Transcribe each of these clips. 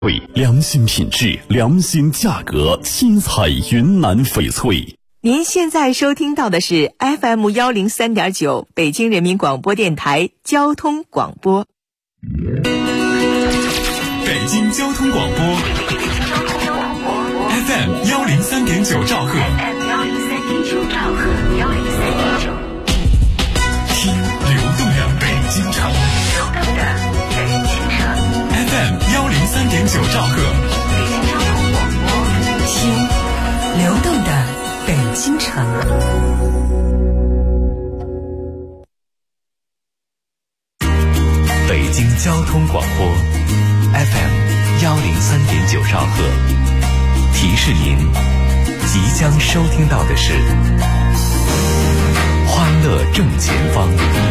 良心品质，良心价格，新彩云南翡翠。 您现在收听到的是 FM103.9 北京人民广播电台交通广播。 北京交通广播 FM103.9 兆赫，听流动的北京城FM103.9 兆赫， 听流动的北京城。 北京交通广播 FM103.9 兆赫，提示您即将收听到的是欢乐正前方。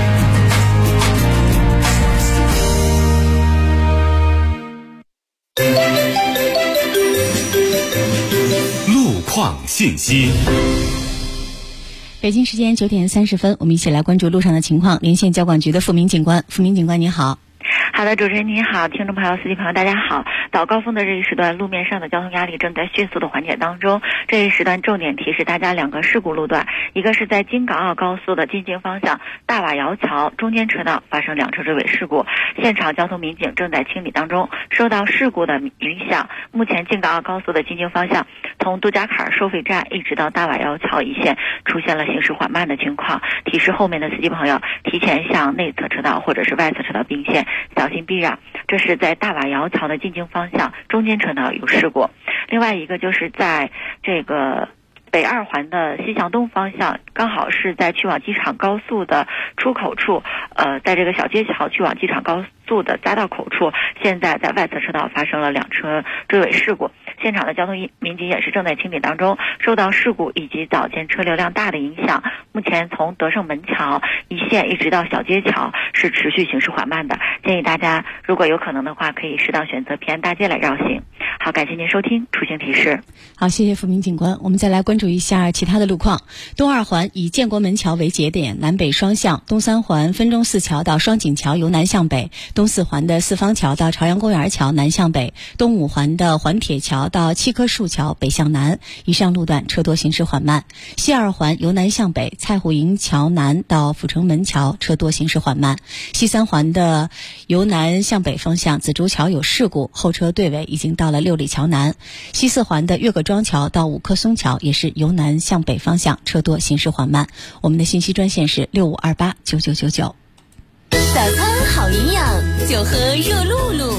路况信息。 北京时间9点30分，我们一起来关注路上的情况。连线交管局的付明警官，付明警官你好。 好的，主持人您好，听众朋友、司机朋友大家好。早高峰的这一时段，路面上的交通压力正在迅速的缓解当中。这一时段重点提示大家两个事故路段，一个是在京港澳高速的进京方向大瓦窑桥中间车道发生2车追尾事故，现场交通民警正在清理当中。受到事故的影响，目前京港澳高速的进京方向从杜家坎收费站一直到大瓦窑桥一线出现了行驶缓慢的情况，提示后面的司机朋友提前向内侧车道或者是外侧车道并线，小心避让。这是在大瓦窑桥的进京方向中间车道有事故。另外一个就是在这个北二环的西向东方向，刚好是在去往机场高速的出口处，在这个小街桥去往机场高速的匝道口处，现在在外侧车道发生了2车追尾事故，现场的交通民警也是正在清理当中。受到事故以及早间车流量大的影响，目前从德胜门桥一线一直到小街桥是持续行驶缓慢的，建议大家如果有可能的话，可以适当选择平安大街来绕行。好，感谢您收听出行提示。 好，谢谢付明警官。我们再来关注一下其他的路况。东二环以建国门桥为节点，南北双向；东三环分钟寺桥到双井桥由南向北；东四环的四方桥到朝阳公园桥南向北；东五环的环铁桥到七棵树桥北向南。以上路段车多行驶缓慢。西二环由南向北，蔡虎营桥南到阜成门桥车多行驶缓慢。西三环的由南向北方向紫竹桥有事故，后车队尾已经到了六里桥南。西四环的岳各庄桥到五棵松桥也是由南向北方向车多行驶缓慢。我们的信息专线是65289999。 早餐好营养，就喝热露露。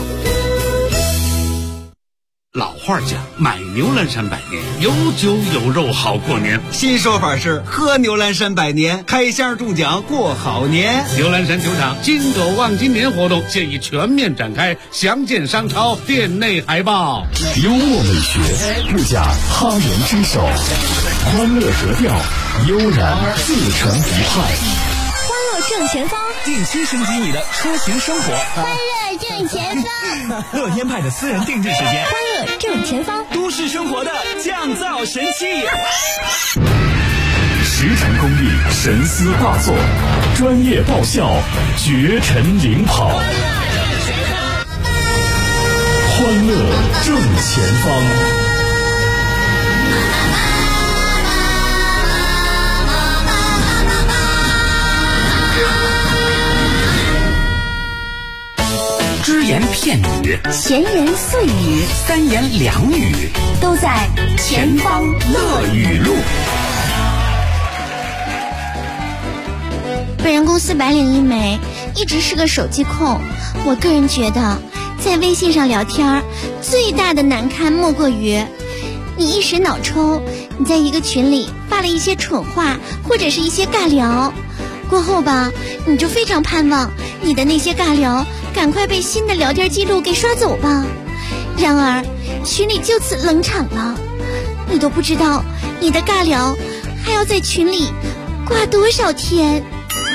老话讲，买牛栏山百年，有酒有肉好过年。 新说法是喝牛栏山百年，开箱中奖过好年。 牛栏山球场金狗望今年活动现已全面展开，详见商超店内海报。 幽默美学，不假他人之手，欢乐格调，悠然自成一派。 欢乐正前方， 定期升级你的出行生活。 欢乐正前方， 乐天派的私人定制时间。 欢乐正前方， 都市生活的降噪神器。 实诚公益，神思大作，专业爆笑，绝尘领跑。欢乐正前方。 只言片语， 闲言碎语， 三言两语， 都在前方乐语录。 本人公司白领一枚，一直是个手机控。我个人觉得，在微信上聊天最大的难堪莫过于你一时脑抽，你在一个群里发了一些蠢话或者是一些尬聊，过后吧，你就非常盼望你的那些尬聊赶快被新的聊天记录给刷走吧。然而群里就此冷场了，你都不知道你的尬聊还要在群里挂多少天。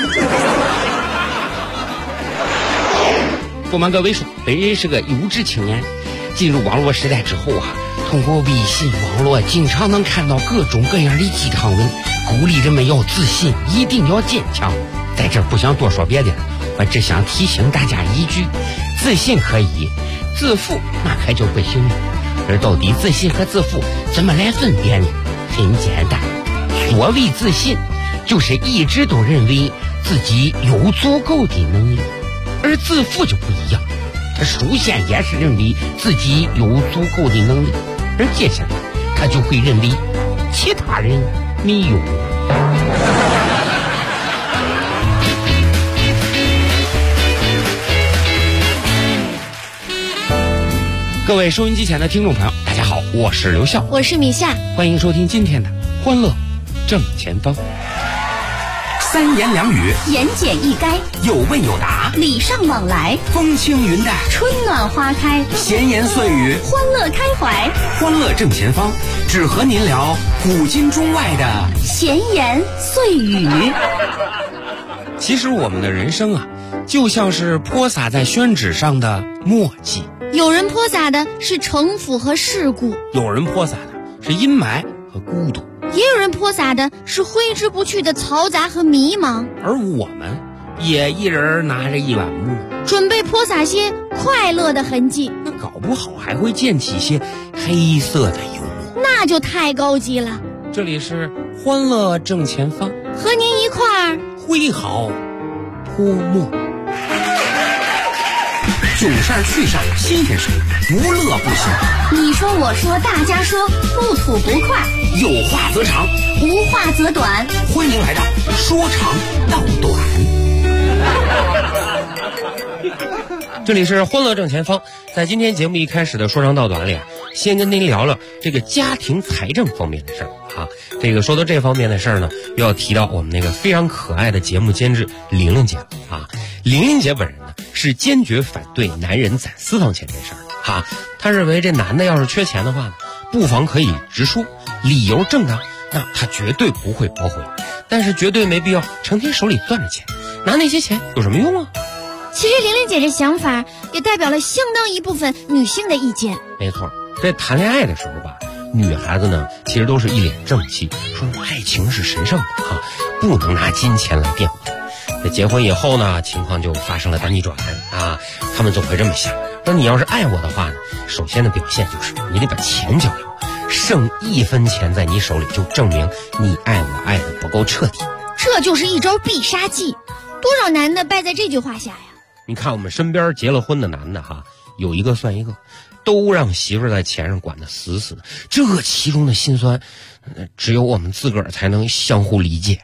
不瞒各位说，本人是个优质青年。进入网络时代之后啊，通过微信网络经常能看到各种各样的鸡汤文，鼓励人们要自信，一定要坚强。在这儿不想多说别的，我只想提醒大家一句：自信可以， 自负那可就不行了。而到底自信和自负怎么来分辨呢？很简单，所谓自信就是一直都认为自己有足够的能力，而自负就不一样，他首先也是认为自己有足够的能力，而接下来他就会认为其他人没有。各位收音机前的听众朋友，大家好，我是刘笑， 我是米夏， 欢迎收听今天的欢乐正前方。 三言两语， 言简意赅， 有问有答， 礼尚往来， 风轻云淡， 春暖花开， 闲言碎语， 欢乐开怀。 欢乐正前方，只和您聊古今中外的闲言碎语。 其实我们的人生啊，就像是泼洒在宣纸上的墨迹， 有人泼洒的是城府和世故， 有人泼洒的是阴霾和孤独， 也有人泼洒的是挥之不去的嘈杂和迷茫。 而我们也一人拿着一碗墨， 准备泼洒些快乐的痕迹， 那搞不好还会溅起些黑色的幽默， 那就太高级了。 这里是欢乐正前方， 和您一块儿挥毫泼墨。 囧事儿趣事儿新鲜事儿，不乐不行。 你说我说大家说，不吐不快， 有话则长， 无话则短。 欢迎来到说长道短。 这里是欢乐正前方，在今天节目一开始的说长道短里啊，先跟您聊聊这个家庭财政方面的事儿啊。这个说到这方面的事儿呢，又要提到我们那个非常可爱的节目监制玲玲姐啊。玲玲姐本人呢是坚决反对男人攒私房钱这事儿啊。她认为这男的要是缺钱的话呢，不妨可以直说，理由正当，那他绝对不会驳回，但是绝对没必要成天手里攥着钱，拿那些钱有什么用啊？ 其实玲玲姐这想法也代表了相当一部分女性的意见。 没错，在谈恋爱的时候吧，女孩子呢其实都是一脸正气，说爱情是神圣的啊，不能拿金钱来辩护。那结婚以后呢，情况就发生了大逆转啊，他们总会这么想，说你要是爱我的话呢，首先的表现就是你得把钱交给我，剩一分钱在你手里就证明你爱我爱的不够彻底。 这就是一招必杀技，多少男的败在这句话下呀。 你看我们身边结了婚的男的哈，有一个算一个，都让媳妇儿在钱上管得死死的，这其中的辛酸，只有我们自个儿才能相互理解。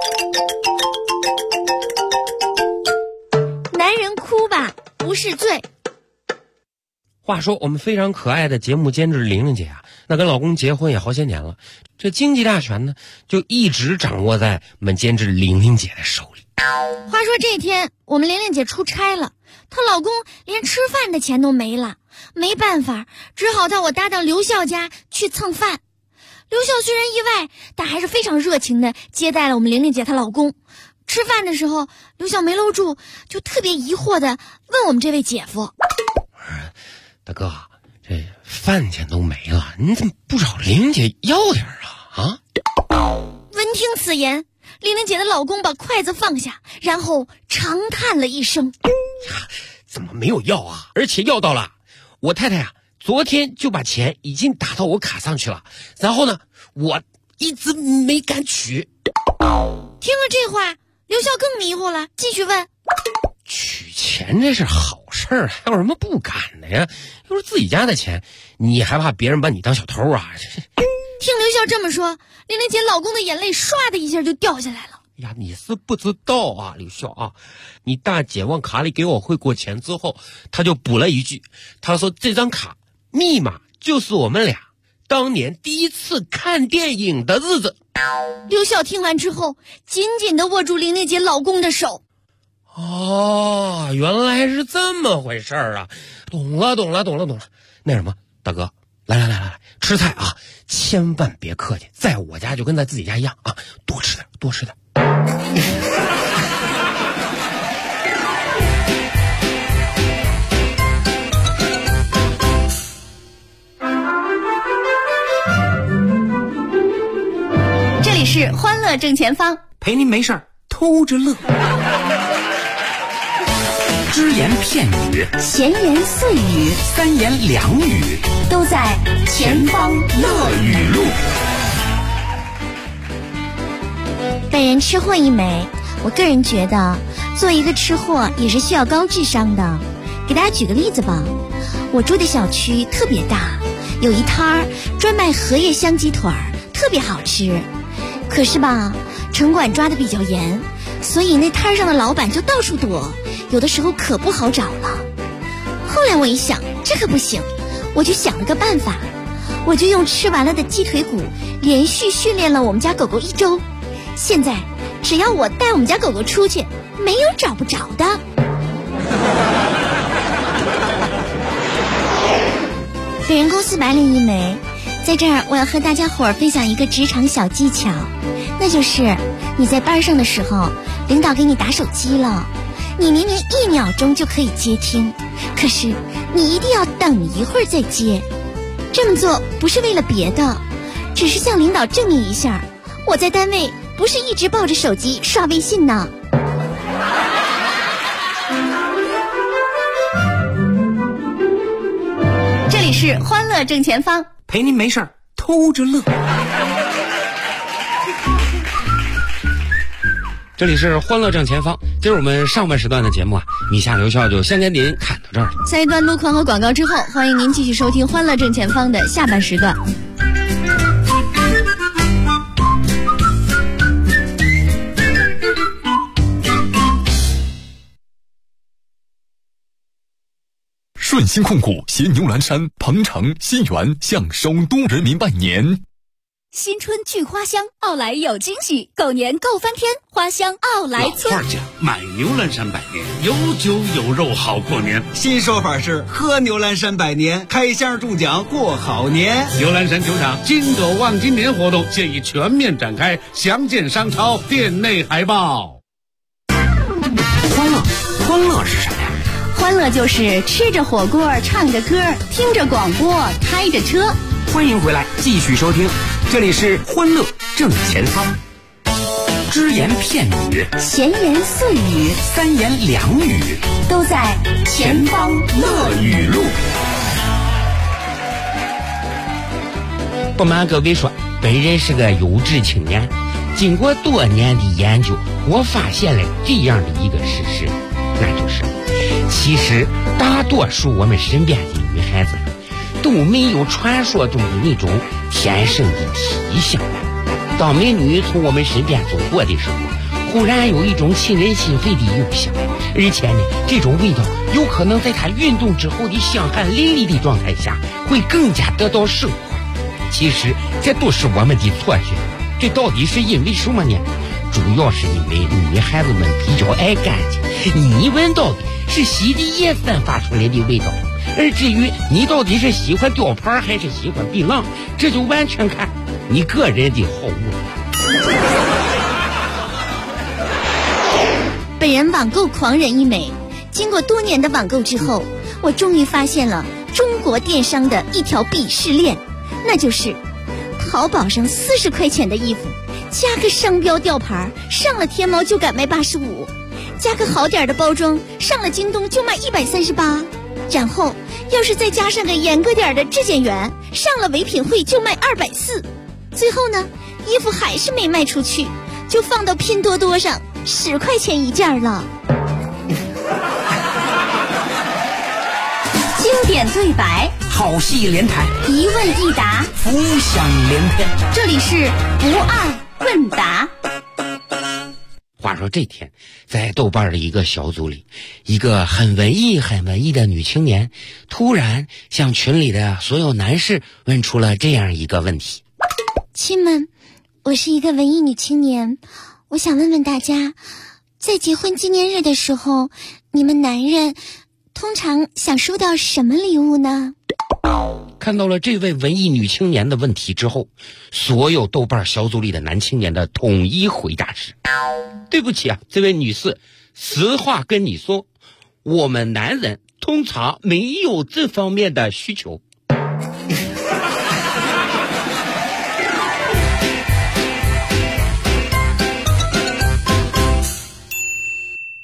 男人哭吧不是罪。 话说我们非常可爱的节目监制玲玲姐啊，那跟老公结婚也好些年了，这经济大权呢就一直掌握在我们监制玲玲姐的手里。 话说这天我们玲玲姐出差了，她老公连吃饭的钱都没了，没办法，只好到我搭档刘笑家去蹭饭。刘笑虽然意外，但还是非常热情的接待了我们玲玲姐她老公。吃饭的时候，刘笑没搂住，就特别疑惑的问我们这位姐夫： 大哥，这饭钱都没了，你怎么不找玲玲姐要点啊？ 闻听此言，玲玲姐的老公把筷子放下，然后长叹了一声： 怎么没有要啊？而且要到了，我太太啊昨天就把钱已经打到我卡上去了，然后呢我一直没敢取。 听了这话，刘笑更迷糊了，继续问： 取钱这是好事儿，还有什么不敢的呀？又是自己家的钱，你还怕别人把你当小偷啊？ 听刘笑这么说，玲玲姐老公的眼泪唰的一下就掉下来了。 呀，你是不知道啊，刘笑啊，你大姐往卡里给我汇过钱之后，她就补了一句，她说这张卡密码就是我们俩当年第一次看电影的日子。 刘笑听完之后，紧紧地握住玲玲姐老公的手。 哦，原来是这么回事啊！懂了。那什么，大哥，来，吃菜啊，千万别客气，在我家就跟在自己家一样啊，多吃点。 这里是欢乐正前方， 陪您没事儿偷着乐。 只言片语， 闲言碎语， 三言两语， 都在前方乐语录。本人吃货一枚，我个人觉得做一个吃货也是需要高智商的。给大家举个例子吧，我住的小区特别大，有一摊儿专卖荷叶香鸡腿儿，特别好吃。可是吧，城管抓得比较严，所以那摊上的老板就到处躲，有的时候可不好找了。后来我一想，这可不行，我就想了个办法，我就用吃完了的鸡腿骨连续训练了我们家狗狗1周。现在只要我带我们家狗狗出去，没有找不着的。本人工资100领一枚，在这儿我要和大家伙儿分享一个职场小技巧，那就是你在班上的时候，领导给你打手机了，你明明1秒钟就可以接听，可是你一定要等一会儿再接。这么做不是为了别的，只是向领导证明一下，我在单位不是一直抱着手机刷微信呢。这里是欢乐正前方， 陪您没事偷着乐。这里是欢乐正前方，今儿我们上半时段的节目啊，米夏留校就先跟您看到这儿了。 下一段路况和广告之后，欢迎您继续收听欢乐正前方的下半时段。 顺鑫控股携牛栏山、鹏城、新源向首都人民拜年。 新春聚花香，奥莱有惊喜，狗年够翻天，花香奥莱村。 老话讲，买牛栏山百年，有酒有肉好过年。 新说法是喝牛栏山百年，开箱中奖过好年。 牛栏山球场金狗望今年活动现已全面展开，详见商超店内海报。 欢乐是什么呀？ 欢乐就是吃着火锅，唱着歌，听着广播，开着车。 欢迎回来，继续收听，这里是欢乐正前方。只言片语， 闲言碎语， 三言两语， 都在前方乐语录。 不瞒各位说，本人是个优质青年，经过多年的研究，我发现了这样的一个事实，那就是其实大多数我们身边的女孩子都没有传说中的那种天生的体香。当美女从我们身边走过的时候，忽然有一种沁人心肺的幽香，而且呢，这种味道有可能在她运动之后的香汗淋漓的状态下会更加得到升华。其实这都是我们的错觉，这到底是因为什么呢？主要是因为女孩子们比较爱干净，你闻到的是洗涤液散发出来的味道，而至于你到底是喜欢吊牌还是喜欢槟榔，这就完全看你个人的好恶。 本人网购狂人一枚，经过多年的网购之后，我终于发现了中国电商的一条鄙视链，那就是淘宝上40块钱的衣服，加个商标吊牌，上了天猫就敢卖85，加个好点的包装，上了京东就卖138，然后要是再加上个严格点的质检员，上了唯品会就卖240，最后呢，衣服还是没卖出去，就放到拼多多上10块钱一件了。经典对白， 好戏连台， 一问一答， 浮想联翩。 这里是不二问答。 话说这天，在豆瓣的一个小组里，一个很文艺的女青年突然向群里的所有男士问出了这样一个问题： 亲们，我是一个文艺女青年，我想问问大家，在结婚纪念日的时候，你们男人通常想收到什么礼物呢？ 看到了这位文艺女青年的问题之后，所有豆瓣小组里的男青年的统一回答是：对不起啊，这位女士，实话跟你说，我们男人通常没有这方面的需求。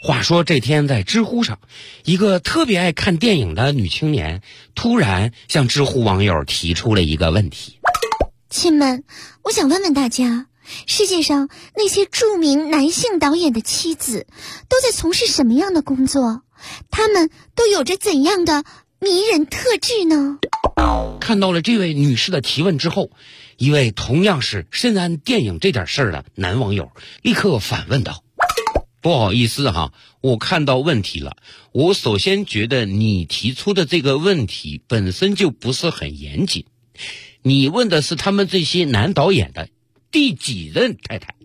话说这天在知乎上，一个特别爱看电影的女青年突然向知乎网友提出了一个问题： 亲们，我想问问大家，世界上那些著名男性导演的妻子都在从事什么样的工作？他们都有着怎样的迷人特质呢？ 看到了这位女士的提问之后，一位同样是深谙电影这点事儿的男网友立刻反问道：不好意思哈，我看到问题了。我首先觉得你提出的这个问题本身就不是很严谨。你问的是他们这些男导演的第几任太太？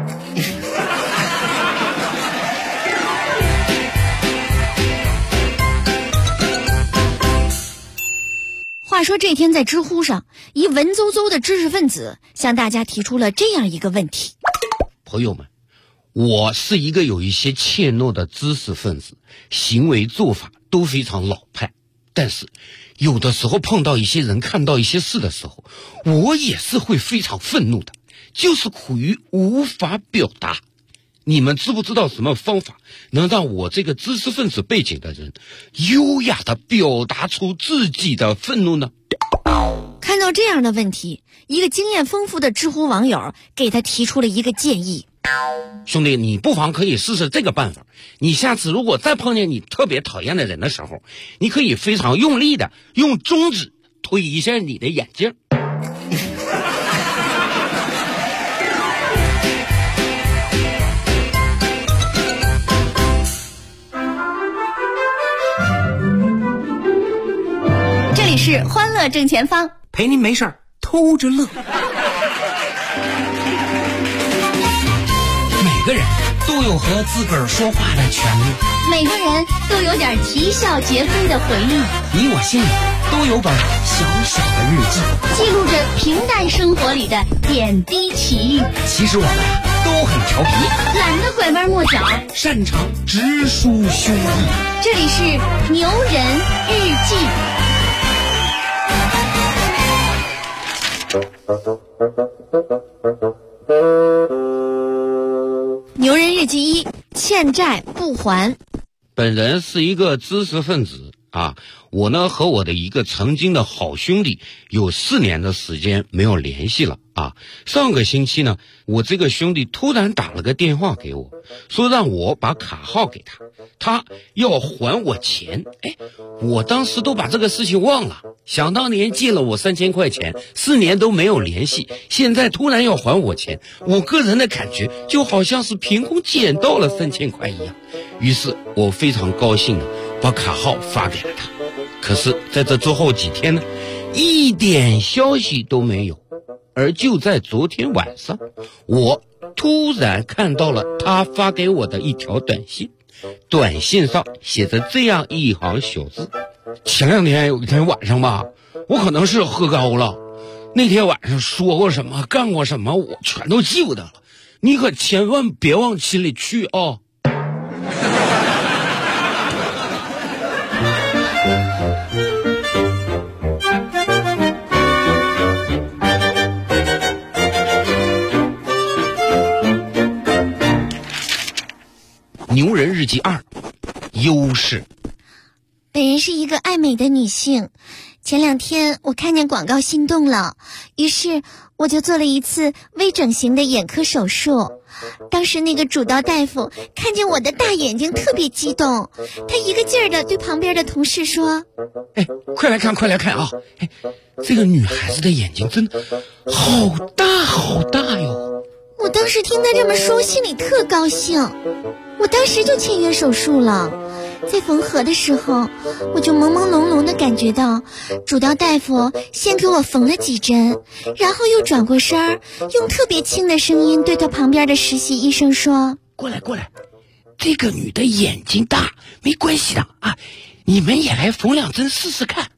话说这天在知乎上，一文绉绉的知识分子向大家提出了这样一个问题： 朋友们，我是一个有一些怯懦的知识分子，行为做法都非常老派，但是有的时候碰到一些人，看到一些事的时候，我也是会非常愤怒的，就是苦于无法表达。你们知不知道什么方法能让我这个知识分子背景的人优雅地表达出自己的愤怒呢？ 看到这样的问题，一个经验丰富的知乎网友给他提出了一个建议： 兄弟，你不妨可以试试这个办法。你下次如果再碰见你特别讨厌的人的时候，你可以非常用力的用中指推一下你的眼镜。 这里是欢乐正前方， 陪您没事儿偷着乐。 每个人都有和自个儿说话的权利， 每个人都有点啼笑皆非的回忆， 你我心里都有本小小的日记， 记录着平淡生活里的点滴奇遇。 其实我们都很调皮， 懒得拐弯抹角， 擅长直抒胸臆。 这里是牛人日记。牛人日记1：欠债不还。 本人是一个知识分子啊，我呢和我的一个曾经的好兄弟有4年的时间没有联系了啊。上个星期呢，我这个兄弟突然打了个电话给我，说让我把卡号给他，他要还我钱。我当时都把这个事情忘了，想当年借了我3000块钱，4年都没有联系，现在突然要还我钱，我个人的感觉就好像是凭空捡到了3000块一样。于是我非常高兴的把卡号发给了他。可是在这之后几天呢，一点消息都没有。而就在昨天晚上，我突然看到了他发给我的一条短信，短信上写着这样一行小字：前2天有一天晚上吧，我可能是喝高了，那天晚上说过什么干过什么我全都记不得了，你可千万别往心里去啊。牛人日记2：优势。 本人是一个爱美的女性，前2天我看见广告心动了，于是我就做了一次微整形的眼科手术。当时那个主刀大夫看见我的大眼睛特别激动，他一个劲儿的对旁边的同事说： 快来看快来看啊，这个女孩子的眼睛真的好大好大哟。 我当时听他这么说，心里特高兴，我当时就签约手术了。在缝合的时候，我就朦朦胧胧的感觉到主刀大夫先给我缝了几针，然后又转过身儿，用特别轻的声音对他旁边的实习医生说： 过来过来，这个女的眼睛大没关系的啊，你们也来缝2针试试看。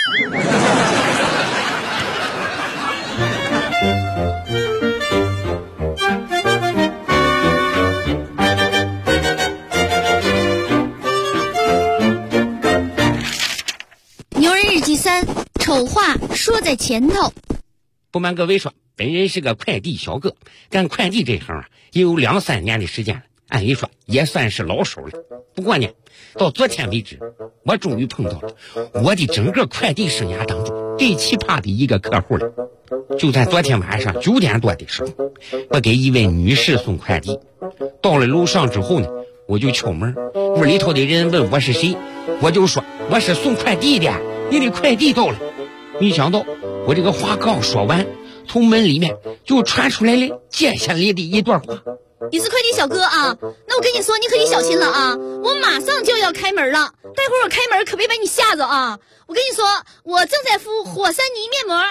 3：丑话说在前头。 不瞒各位说，本人是个快递小哥，干快递这行啊也有2-3年的时间了按理说也算是老手了。不过呢，到昨天为止，我终于碰到了我的整个快递生涯当中最奇葩的一个客户了。就在昨天晚上9点多的时候，我给一位女士送快递，到了楼上之后呢，我就敲门，屋里头的人问我是谁，我就说我是送快递的，你的快递到了。没想到我这个话刚说完，从门里面就传出来了接下来的一段话。 你是快递小哥啊？那我跟你说，你可得小心了啊！我马上就要开门了，待会儿我开门可别把你吓着啊！我跟你说，我正在敷火山泥面膜。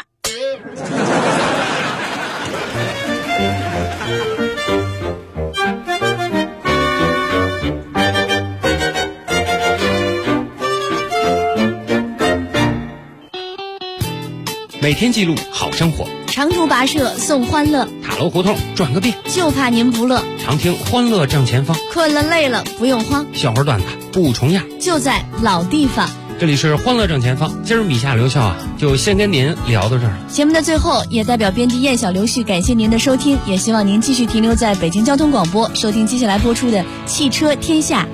每天记录好生活， 长途跋涉送欢乐， 塔楼胡同转个遍， 就怕您不乐。 常听欢乐正前方， 困了累了不用慌， 笑话段子不重样， 就在老地方。 这里是欢乐正前方，今儿米夏刘笑啊，就先跟您聊到这儿了。 节目的最后，也代表编辑燕小刘旭感谢您的收听，也希望您继续停留在北京交通广播，收听接下来播出的《汽车天下》。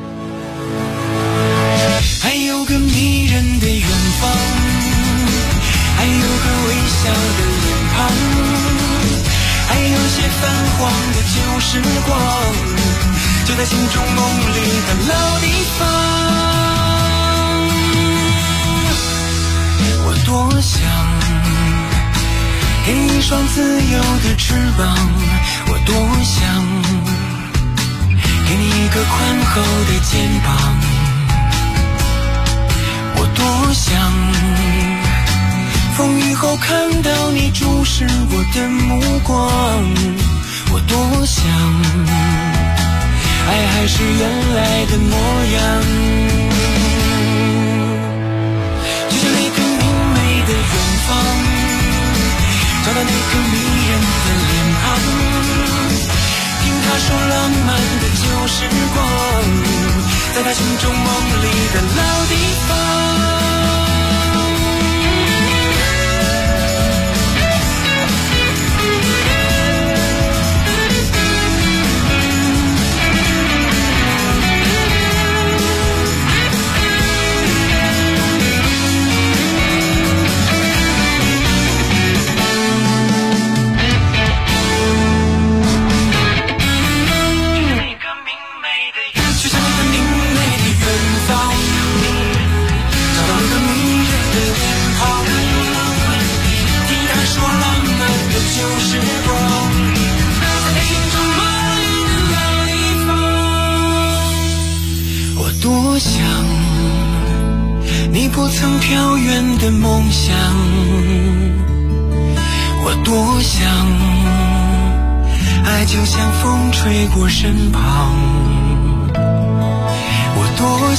还有个迷人的远方，还有个微笑的脸庞，还有些泛黄的旧时光，就在心中梦里的老地方。我多想给你一双自由的翅膀，我多想给你一个宽厚的肩膀，我多想风雨后看到你注视我的目光，我多想爱还是原来的模样，就像那个明媚的远方，找到那个迷人的脸庞，听他说浪漫的旧时光，在他心中梦里的老地方。多想你不曾飘远的梦想，我多想爱就像风吹过身旁，我多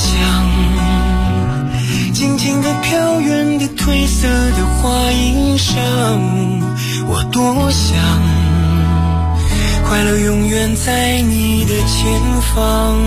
想静静地飘远的褪色的花衣裳，我多想快乐永远在你的前方。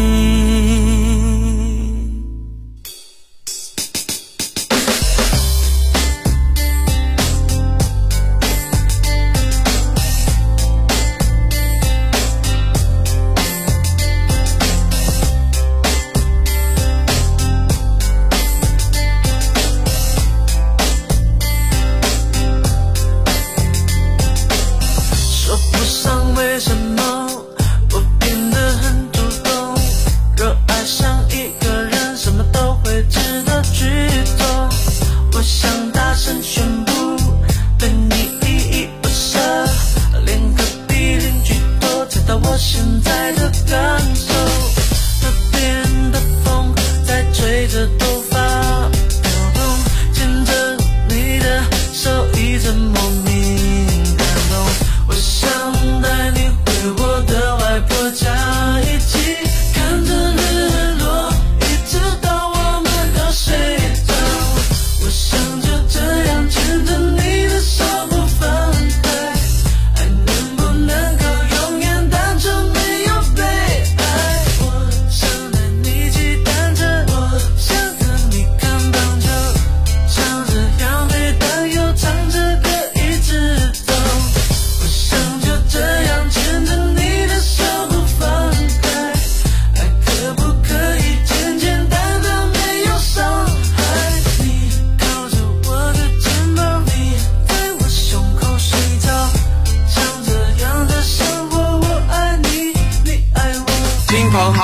为什么我变得很主动，热爱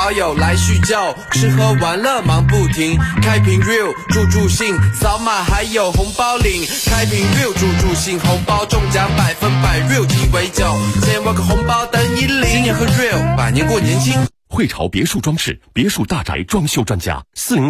好友来叙旧，吃喝玩乐忙不停，开瓶 real 助兴，扫码还有红包领，开瓶 real 助兴，红包中奖100%， real 鸡尾酒，先挖个红包等你领，今年喝 real， 百年过年轻。 汇潮别墅装饰，别墅大宅装修专家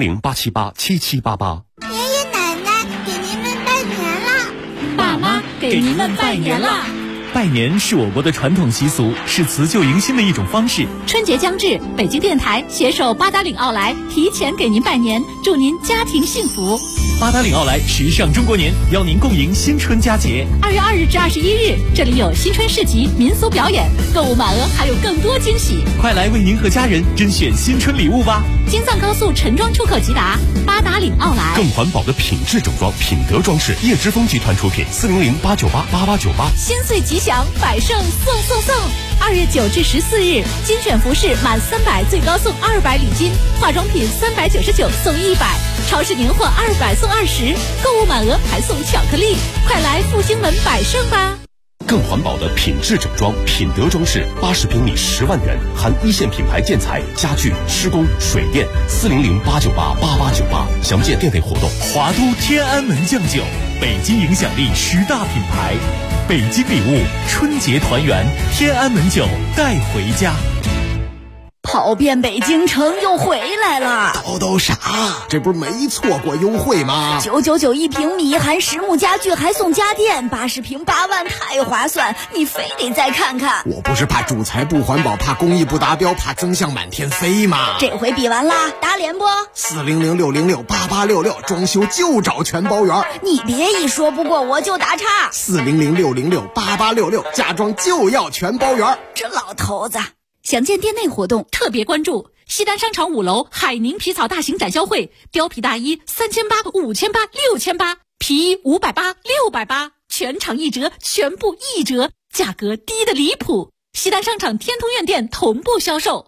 ，400-878-7788。 爷爷奶奶给您们拜年了， 爸妈给您们拜年了。 拜年是我国的传统习俗，是辞旧迎新的一种方式。 春节将至，北京电台携手八达岭奥莱提前给您拜年，祝您家庭幸福。 八达岭奥莱时尚中国年，邀您共迎新春佳节。 2月2日至21日，这里有新春市集、民俗表演，购物满额还有更多惊喜。 快来为您和家人甄选新春礼物吧！ 京藏高速陈庄出口即达，八达岭奥莱。 更环保的品质整装，品德装饰，叶之峰集团出品，400-898-8898。 新岁吉祥，百盛送！2月9至14日，精选服饰满300最高送200礼金，化妆品399送100，超市年货200送20，购物满额还送巧克力，快来复兴门百盛吧！ 更环保的品质整装，品德装饰，80平米10万元，含一线品牌建材、家具、施工、水电，400-898-8898。详见店内活动。 华都天安门酱酒，北京影响力10大品牌，北京礼物，春节团圆，天安门酒带回家。 跑遍北京城又回来了， 叨啥？这不是没错过优惠吗 ？999一平米，含实木家具还送家电，80平8万，太划算！你非得再看看。 我不是怕主材不环保，怕工艺不达标，怕增项满天飞吗？ 这回比完啦，打脸不 ？400-606-8866，装修就找全包圆。 你别一说不过我就打岔。 400-606-8866，家装就要全包圆。 这老头子。详见店内活动，特别关注西单商场5楼海宁皮草大型展销会，貂皮大衣3800、5800、6800，皮衣580、680，全场1折，全部1折，价格低得离谱。西单商场天通苑店同步销售。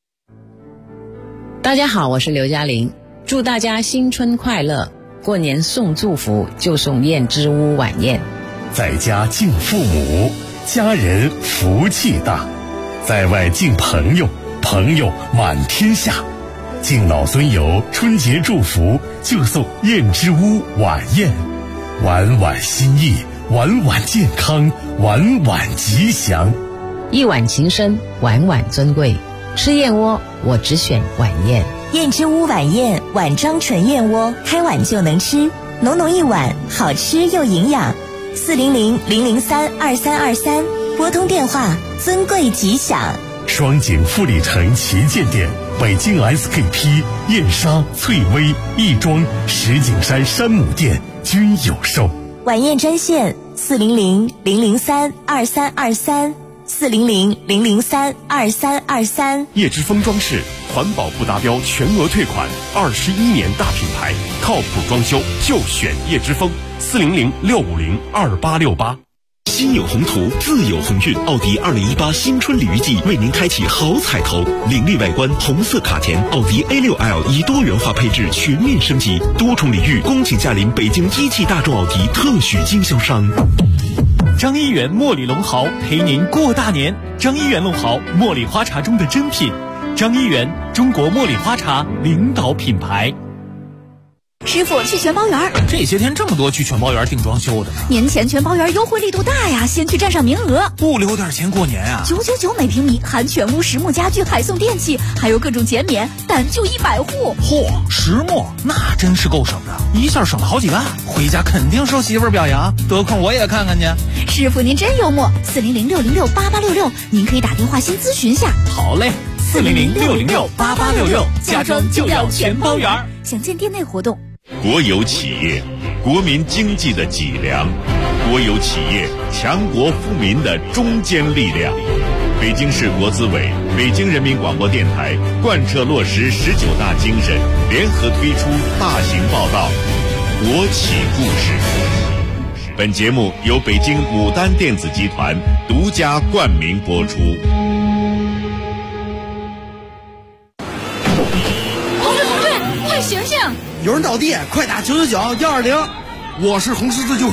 大家好，我是刘嘉玲，祝大家新春快乐，过年送祝福就送燕之屋晚宴。 在家敬父母，家人福气大。在外敬朋友，朋友满天下。敬老孙友，春节祝福就送燕之屋晚宴，晚晚心意，晚晚健康，晚晚吉祥。 一碗情深，晚晚尊贵。吃燕窝，我只选晚宴。 燕之屋晚宴，碗装纯燕窝，开碗就能吃，浓浓一碗，好吃又营养。400-003-2323，拨通电话，尊贵吉祥。 双井富力城旗舰店，北京 SKP、燕莎、翠微、亦庄、石景山山姆店均有售。 晚宴专线400-003-2323，400-003-2323。 叶之峰装饰，环保不达标全额退款，21年大品牌，靠谱装修就选叶之峰，400-650-2868。 心有宏图，自有鸿运。奥迪2018新春鲤鱼季为您开启好彩头，凌厉外观，红色卡钿，奥迪 A6L 以多元化配置全面升级，多重礼遇，恭请驾临北京一汽大众奥迪特许经销商。 张一元茉莉龙豪陪您过大年。张一元龙豪，茉莉花茶中的珍品。张一元，中国茉莉花茶领导品牌。 师傅，去全包园。 这些天这么多去全包园订装修的呢。 年前全包园优惠力度大呀，先去占上名额。 不留点钱过年啊 ？999每平米，含全屋实木家具，还送电器，还有各种减免，但就100户。 嚯，实木那真是够省的，一下省了好几万，回家肯定受媳妇儿表扬，得空我也看看去。 师傅您真幽默，400-606-8866，您可以打电话先咨询下。 好嘞，400-606-8866，家装就要全包园。 详见店内活动。 国有企业，国民经济的脊梁；国有企业，强国富民的中坚力量。北京市国资委、北京人民广播电台贯彻落实19大精神，联合推出大型报道《国企故事》。本节目由北京牡丹电子集团独家冠名播出。 同志，快醒醒！ 有人倒地，快打999-120。 我是红十字救